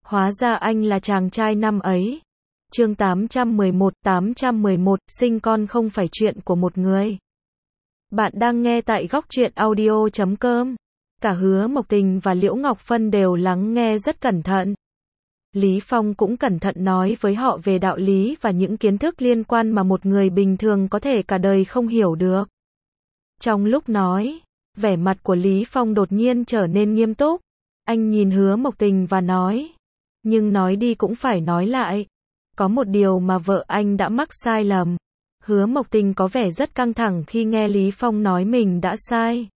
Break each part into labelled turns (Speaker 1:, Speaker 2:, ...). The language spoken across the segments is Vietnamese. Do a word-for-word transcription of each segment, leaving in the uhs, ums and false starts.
Speaker 1: Hóa ra anh là chàng trai năm ấy. Chương tám trăm mười một, tám trăm mười một, sinh con không phải chuyện của một người. Bạn đang nghe tại góc truyện audio chấm com. Cả Hứa Mộc Tình và Liễu Ngọc Phân đều lắng nghe rất cẩn thận. Lý Phong cũng cẩn thận nói với họ về đạo lý và những kiến thức liên quan mà một người bình thường có thể cả đời không hiểu được. Trong lúc nói, vẻ mặt của Lý Phong đột nhiên trở nên nghiêm túc. Anh nhìn Hứa Mộc Tình và nói, nhưng nói đi cũng phải nói lại. Có một điều mà vợ anh đã mắc sai lầm. Hứa Mộc Tình có vẻ rất căng thẳng khi nghe Lý Phong nói mình đã sai.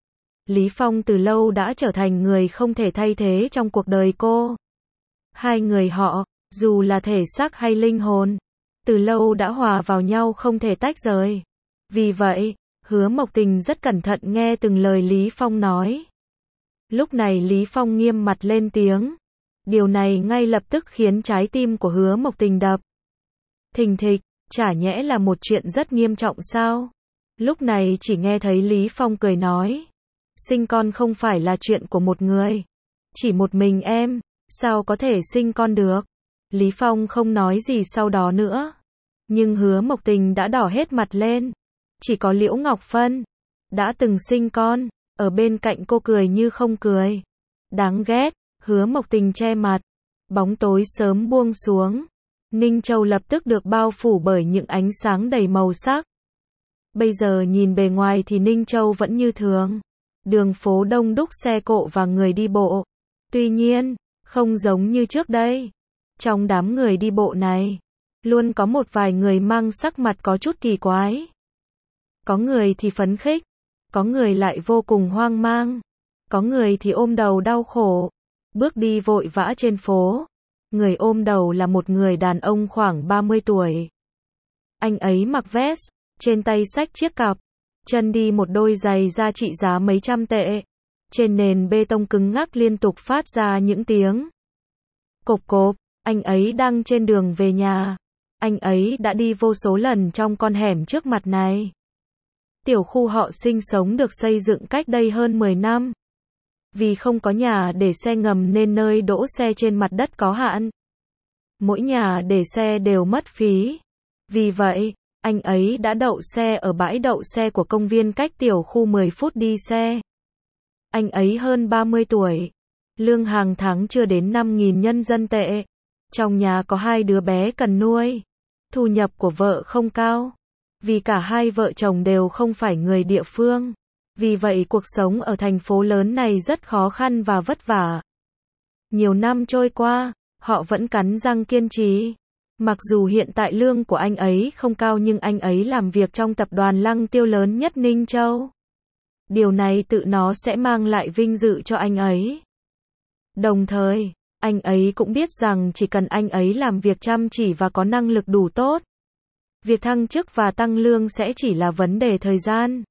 Speaker 1: Lý Phong từ lâu đã trở thành người không thể thay thế trong cuộc đời cô. Hai người họ, dù là thể xác hay linh hồn, từ lâu đã hòa vào nhau không thể tách rời. Vì vậy, Hứa Mộc Tình rất cẩn thận nghe từng lời Lý Phong nói. Lúc này Lý Phong nghiêm mặt lên tiếng. Điều này ngay lập tức khiến trái tim của Hứa Mộc Tình đập thình thịch, chả nhẽ là một chuyện rất nghiêm trọng sao? Lúc này chỉ nghe thấy Lý Phong cười nói, sinh con không phải là chuyện của một người, chỉ một mình em, sao có thể sinh con được? Lý Phong không nói gì sau đó nữa, nhưng Hứa Mộc Tình đã đỏ hết mặt lên. Chỉ có Liễu Ngọc Phân đã từng sinh con, ở bên cạnh cô cười như không cười. Đáng ghét. Hứa Mộc Tình che mặt. Bóng tối sớm buông xuống. Ninh Châu lập tức được bao phủ bởi những ánh sáng đầy màu sắc. Bây giờ nhìn bề ngoài thì Ninh Châu vẫn như thường. Đường phố đông đúc xe cộ và người đi bộ. Tuy nhiên, không giống như trước đây. Trong đám người đi bộ này, luôn có một vài người mang sắc mặt có chút kỳ quái. Có người thì phấn khích, có người lại vô cùng hoang mang, có người thì ôm đầu đau khổ. Bước đi vội vã trên phố. Người ôm đầu là một người đàn ông khoảng ba mươi tuổi. Anh ấy mặc vest, trên tay xách chiếc cặp, chân đi một đôi giày da trị giá mấy trăm tệ. Trên nền bê tông cứng ngắc liên tục phát ra những tiếng cộp cộp. Anh ấy đang trên đường về nhà. Anh ấy đã đi vô số lần trong con hẻm trước mặt này. Tiểu khu họ sinh sống được xây dựng cách đây hơn mười năm. Vì không có nhà để xe ngầm nên nơi đỗ xe trên mặt đất có hạn. Mỗi nhà để xe đều mất phí. Vì vậy, anh ấy đã đậu xe ở bãi đậu xe của công viên cách tiểu khu mười phút đi xe. Anh ấy hơn ba mươi tuổi. Lương hàng tháng chưa đến năm nghìn nhân dân tệ. Trong nhà có hai đứa bé cần nuôi. Thu nhập của vợ không cao. Vì cả hai vợ chồng đều không phải người địa phương. Vì vậy cuộc sống ở thành phố lớn này rất khó khăn và vất vả. Nhiều năm trôi qua, họ vẫn cắn răng kiên trì. Mặc dù hiện tại lương của anh ấy không cao nhưng anh ấy làm việc trong tập đoàn Lăng Tiêu lớn nhất Ninh Châu. Điều này tự nó sẽ mang lại vinh dự cho anh ấy. Đồng thời, anh ấy cũng biết rằng chỉ cần anh ấy làm việc chăm chỉ và có năng lực đủ tốt, việc thăng chức và tăng lương sẽ chỉ là vấn đề thời gian.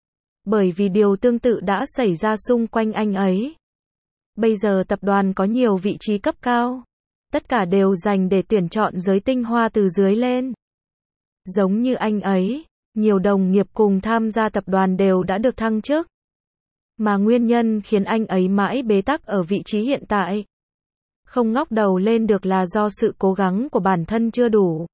Speaker 1: Bởi vì điều tương tự đã xảy ra xung quanh anh ấy. Bây giờ tập đoàn có nhiều vị trí cấp cao. Tất cả đều dành để tuyển chọn giới tinh hoa từ dưới lên. Giống như anh ấy, nhiều đồng nghiệp cùng tham gia tập đoàn đều đã được thăng chức. Mà nguyên nhân khiến anh ấy mãi bế tắc ở vị trí hiện tại, không ngóc đầu lên được là do sự cố gắng của bản thân chưa đủ.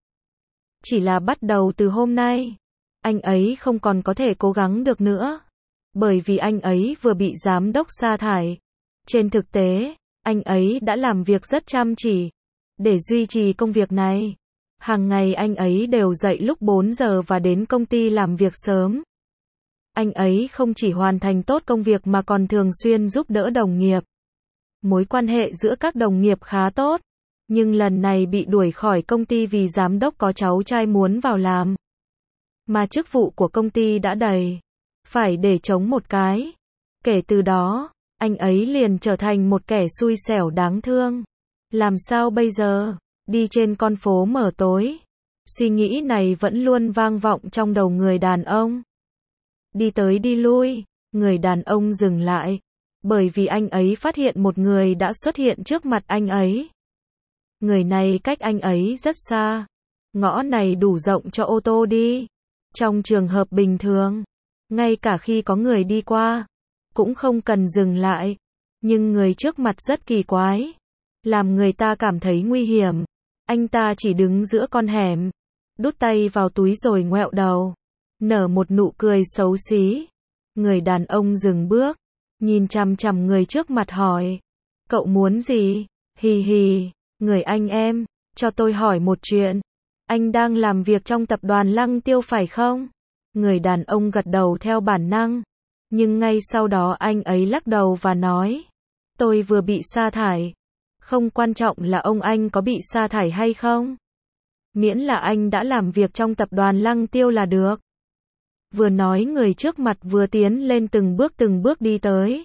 Speaker 1: Chỉ là bắt đầu từ hôm nay, anh ấy không còn có thể cố gắng được nữa. Bởi vì anh ấy vừa bị giám đốc sa thải. Trên thực tế, anh ấy đã làm việc rất chăm chỉ để duy trì công việc này. Hàng ngày anh ấy đều dậy lúc bốn giờ và đến công ty làm việc sớm. Anh ấy không chỉ hoàn thành tốt công việc mà còn thường xuyên giúp đỡ đồng nghiệp. Mối quan hệ giữa các đồng nghiệp khá tốt. Nhưng lần này bị đuổi khỏi công ty vì giám đốc có cháu trai muốn vào làm. Mà chức vụ của công ty đã đầy. Phải để trống một cái. Kể từ đó, anh ấy liền trở thành một kẻ xui xẻo đáng thương. Làm sao bây giờ? Đi trên con phố mờ tối. Suy nghĩ này vẫn luôn vang vọng trong đầu người đàn ông. Đi tới đi lui, người đàn ông dừng lại. Bởi vì anh ấy phát hiện một người đã xuất hiện trước mặt anh ấy. Người này cách anh ấy rất xa. Ngõ này đủ rộng cho ô tô đi. Trong trường hợp bình thường, ngay cả khi có người đi qua, cũng không cần dừng lại. Nhưng người trước mặt rất kỳ quái. làm người ta cảm thấy nguy hiểm. Anh ta chỉ đứng giữa con hẻm, đút tay vào túi rồi ngoẹo đầu, nở một nụ cười xấu xí. Người đàn ông dừng bước, nhìn chằm chằm người trước mặt hỏi, cậu muốn gì? Hì hì, người anh em, cho tôi hỏi một chuyện. Anh đang làm việc trong tập đoàn Lăng Tiêu phải không? Người đàn ông gật đầu theo bản năng, nhưng ngay sau đó anh ấy lắc đầu và nói, tôi vừa bị sa thải. Không quan trọng là ông anh có bị sa thải hay không. Miễn là anh đã làm việc trong tập đoàn Lăng Tiêu là được. Vừa nói người trước mặt vừa tiến lên từng bước từng bước đi tới.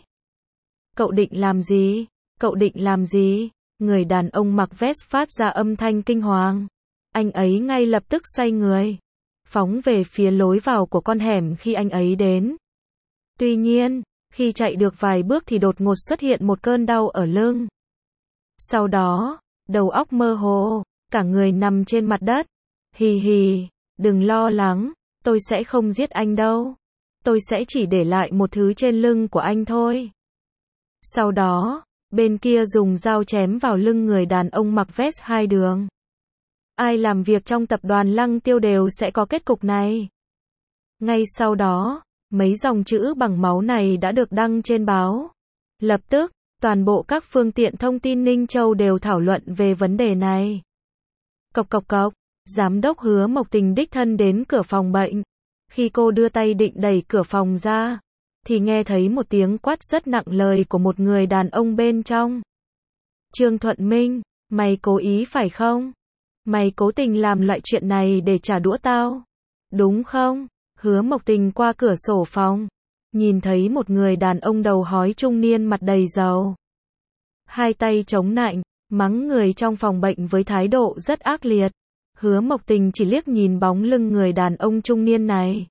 Speaker 1: Cậu định làm gì? Cậu định làm gì? Người đàn ông mặc vest phát ra âm thanh kinh hoàng. Anh ấy ngay lập tức xoay người, phóng về phía lối vào của con hẻm khi anh ấy đến. Tuy nhiên, khi chạy được vài bước thì đột ngột xuất hiện một cơn đau ở lưng. Sau đó, đầu óc mơ hồ, cả người nằm trên mặt đất. Hì hì, đừng lo lắng, tôi sẽ không giết anh đâu. Tôi sẽ chỉ để lại một thứ trên lưng của anh thôi. Sau đó, bên kia dùng dao chém vào lưng người đàn ông mặc vest hai đường. Ai làm việc trong tập đoàn Lăng Tiêu đều sẽ có kết cục này. Ngay sau đó, mấy dòng chữ bằng máu này đã được đăng trên báo. Lập tức, toàn bộ các phương tiện thông tin Ninh Châu đều thảo luận về vấn đề này. Cộc cộc cộc, giám đốc Hứa Mộc Tình đích thân đến cửa phòng bệnh. Khi cô đưa tay định đẩy cửa phòng ra, thì nghe thấy một tiếng quát rất nặng lời của một người đàn ông bên trong. Trương Thuận Minh, mày cố ý phải không? Mày cố tình làm loại chuyện này để trả đũa tao, đúng không? Hứa Mộc Tình qua cửa sổ phòng, nhìn thấy một người đàn ông đầu hói trung niên mặt đầy dầu. Hai tay chống nạnh, mắng người trong phòng bệnh với thái độ rất ác liệt. Hứa Mộc Tình chỉ liếc nhìn bóng lưng người đàn ông trung niên này.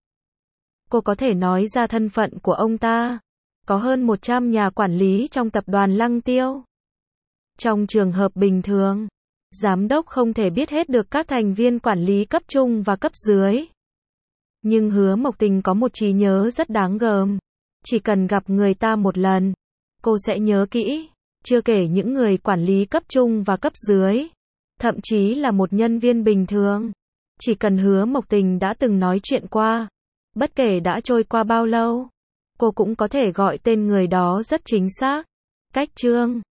Speaker 1: Cô có thể nói ra thân phận của ông ta. Có hơn một trăm nhà quản lý trong tập đoàn Lăng Tiêu. Trong trường hợp bình thường, giám đốc không thể biết hết được các thành viên quản lý cấp trung và cấp dưới. Nhưng Hứa Mộc Tình có một trí nhớ rất đáng gờm. Chỉ cần gặp người ta một lần, cô sẽ nhớ kỹ. Chưa kể những người quản lý cấp trung và cấp dưới, thậm chí là một nhân viên bình thường. Chỉ cần Hứa Mộc Tình đã từng nói chuyện qua, bất kể đã trôi qua bao lâu, cô cũng có thể gọi tên người đó rất chính xác. Cách chương